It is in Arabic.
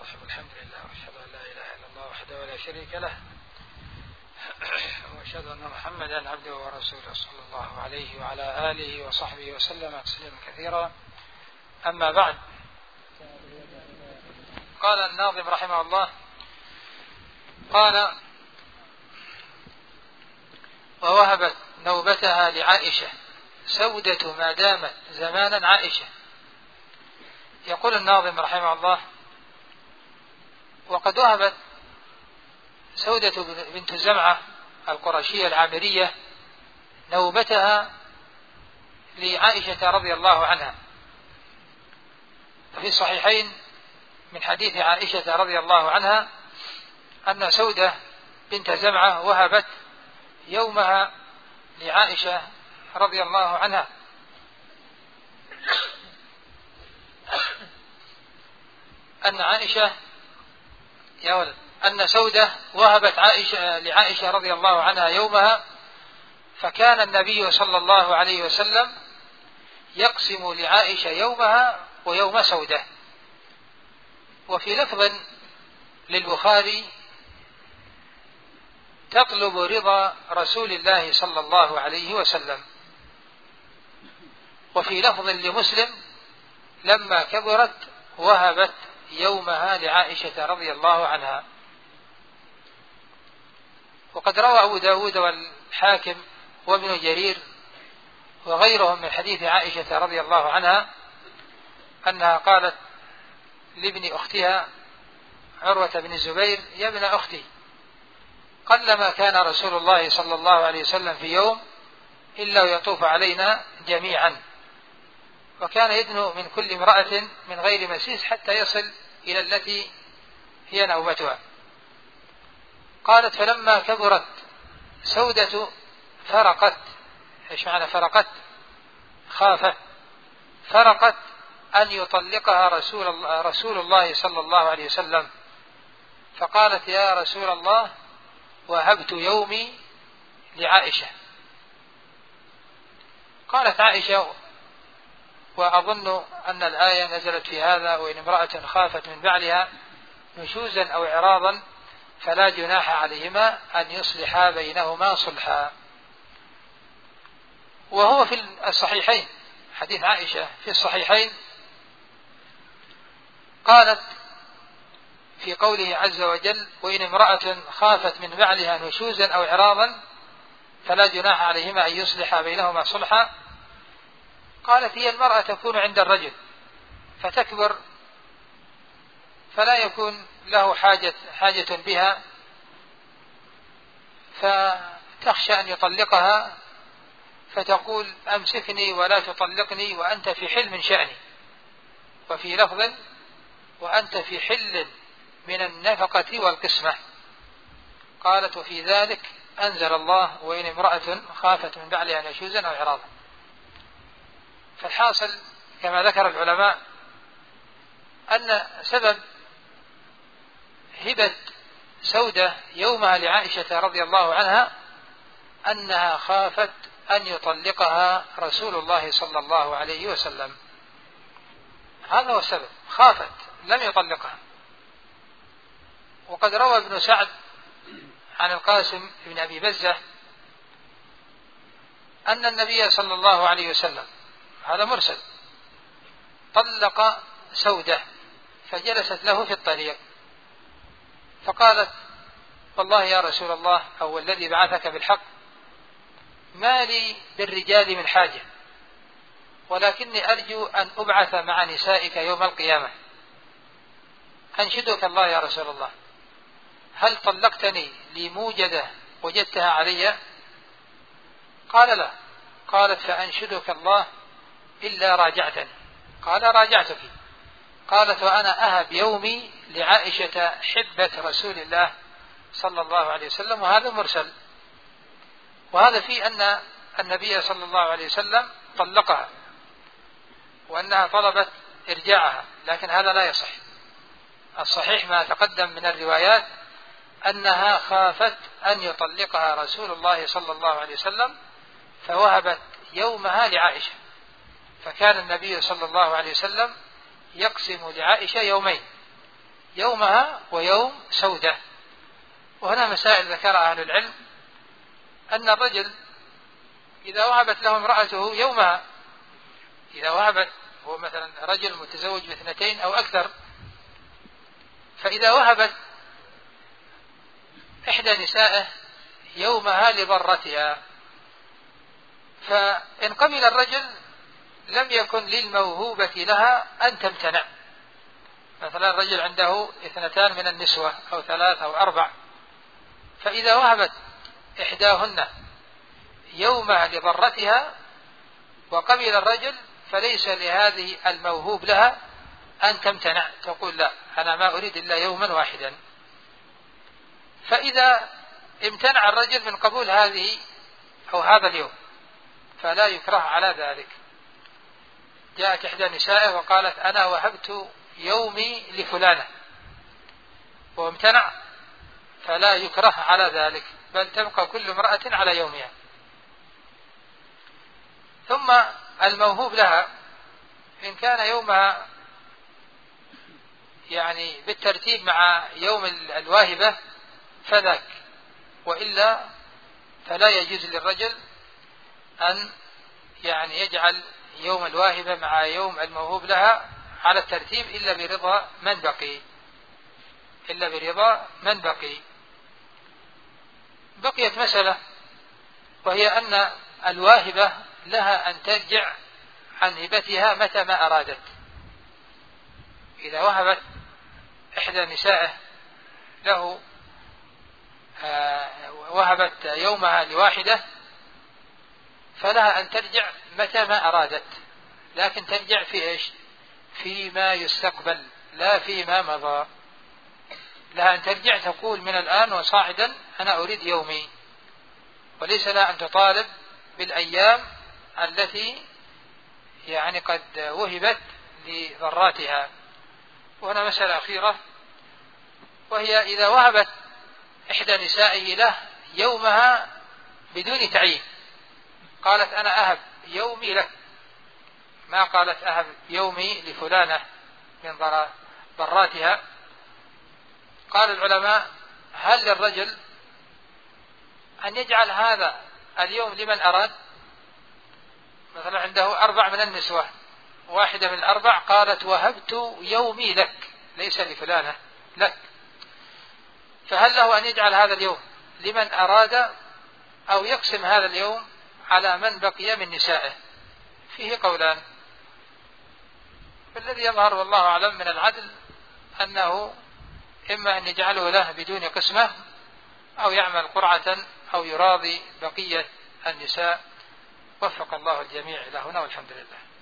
صاحب الحمد لله، وأشهد أن لا إله إلا الله وحده لا شريك له، وأشهد أن محمدا عبده ورسوله صلى الله عليه وعلى آله وصحبه وسلم تسليما كثيرا. أما بعد، قال الناظم رحمه الله: قال: ووهبت نوبتها لعائشة سودة ما دامت زمانا عائشة. يقول الناظم رحمه الله: وقد وهبت سودة بنت زمعة القرشية العامرية نوبتها لعائشة رضي الله عنها. في الصحيحين من حديث عائشة رضي الله عنها أن سودة بنت زمعة وهبت يومها لعائشة رضي الله عنها، أن سودة وهبت لعائشة رضي الله عنها يومها، فكان النبي صلى الله عليه وسلم يقسم لعائشة يومها ويوم سودة. وفي لفظ للبخاري: تطلب رضا رسول الله صلى الله عليه وسلم. وفي لفظ لمسلم: لما كبرت وهبت يومها لعائشة رضي الله عنها. وقد روى أبو داود والحاكم وابن جرير وغيرهم من حديث عائشة رضي الله عنها أنها قالت لابن أختها عروة بن الزبير: يا ابن أختي، قلما كان رسول الله صلى الله عليه وسلم في يوم إلا يطوف علينا جميعا، وكان يدنو من كل امرأة من غير مسيس حتى يصل إلى التي هي نوبتها. قالت: فلما كبرت سودة فرقت. إيش معنى فرقت؟ خافت. فرقت أن يطلقها رسول الله صلى الله عليه وسلم، فقالت: يا رسول الله، وهبت يومي لعائشة. قالت عائشة: وأظن أن الآية نزلت في هذا: وإن امرأة خافت من بعلها نشوزا أو إعراضا فلا جناح عليهما أن يصلحا بينهما صلحا. وهو في الصحيحين، حديث عائشة في الصحيحين، قالت في قوله عز وجل: وإن امرأة خافت من بعلها نشوزا أو إعراضا فلا جناح عليهما أن يصلحا بينهما صلحا. قالت: هي المرأة تكون عند الرجل فتكبر فلا يكون له حاجة بها، فتخشى أن يطلقها فتقول: أمسكني ولا تطلقني وأنت في حل من شأني. وفي لفظ: وأنت في حل من النفقة والقسمة. قالت: وفي ذلك أنزل الله: وإن امرأة خافت من بعلها نشوزا أو إعراضا. فالحاصل كما ذكر العلماء أن سبب هبة سودة يومها لعائشة رضي الله عنها أنها خافت أن يطلقها رسول الله صلى الله عليه وسلم. هذا هو السبب، خافت لم يطلقها. وقد روى ابن سعد عن القاسم بن أبي بزة أن النبي صلى الله عليه وسلم، هذا مرسل، طلق سودة فجلست له في الطريق فقالت: والله يا رسول الله، أو الذي بعثك بالحق، ما لي بالرجال من حاجة، ولكني أرجو أن أبعث مع نسائك يوم القيامة. أنشدك الله يا رسول الله، هل طلقتني لموجدة وجدتها علي؟ قال: لا. قالت: فأنشدك الله إلا راجعتني. قال: راجعتك. قالت: وأنا أهب يومي لعائشة حبة رسول الله صلى الله عليه وسلم. وهذا مرسل، وهذا في أن النبي صلى الله عليه وسلم طلقها وأنها طلبت إرجاعها، لكن هذا لا يصح. الصحيح ما تقدم من الروايات أنها خافت أن يطلقها رسول الله صلى الله عليه وسلم فوهبت يومها لعائشة. فكان النبي صلى الله عليه وسلم يقسم لعائشة يومين، يومها ويوم سودة. وهنا مسائل ذكرها أهل العلم، أن الرجل إذا وهبت له امرأته يومها، إذا وهبت، هو مثلا رجل متزوج باثنتين أو أكثر، فإذا وهبت إحدى نسائه يومها لضرتها، فإن قبل الرجل لم يكن للموهوبة لها أن تمتنع. مثلا الرجل عنده 2 من النسوة أو 3 أو 4، فإذا وهبت إحداهن يومها لضرتها وقبل الرجل، فليس لهذه الموهوب لها أن تمتنع، تقول لا أنا ما أريد إلا يوما واحدا. فإذا امتنع الرجل من قبول هذه أو هذا اليوم فلا يكره على ذلك. جاءت إحدى نسائه وقالت أنا وهبت يومي لفلانة وامتنع، فلا يكره على ذلك، بل تبقى كل امرأة على يومها. ثم الموهوب لها إن كان يومها يعني بالترتيب مع يوم الواهبة فذاك، وإلا فلا يجوز للرجل أن يعني يجعل يوم الواهبة مع يوم الموهوب لها على الترتيب إلا برضا من بقي. بقيت مسألة، وهي أن الواهبة لها أن ترجع عن هبتها متى ما أرادت. إذا وهبت إحدى نسائه له وهبت يومها لواحدة، فلها أن ترجع متى ما أرادت، لكن ترجع في إيش؟ فيما يستقبل لا فيما مضى. لها أن ترجع تقول من الآن وصاعدا أنا أريد يومي، وليس لها أن تطالب بالأيام التي يعني قد وهبت لضراتها. وهنا مسألة أخيرة، وهي إذا وهبت إحدى نسائه له يومها بدون تعيين، قالت أنا أهب يومي لك، ما قالت أهب يومي لفلانة من ضراتها. قال العلماء هل للرجل أن يجعل هذا اليوم لمن أراد؟ مثلا عنده 4 من النسوة، واحدة من 4 قالت وهبت يومي لك ليس لفلانة لك، فهل له أن يجعل هذا اليوم لمن أراد أو يقسم هذا اليوم على من بقي من نسائه؟ فيه قولان، فالذي يظهر والله أعلم من العدل أنه إما أن يجعله له بدون قسمة أو يعمل قرعة أو يراضي بقية النساء. وفق الله الجميع إلى هنا والحمد لله.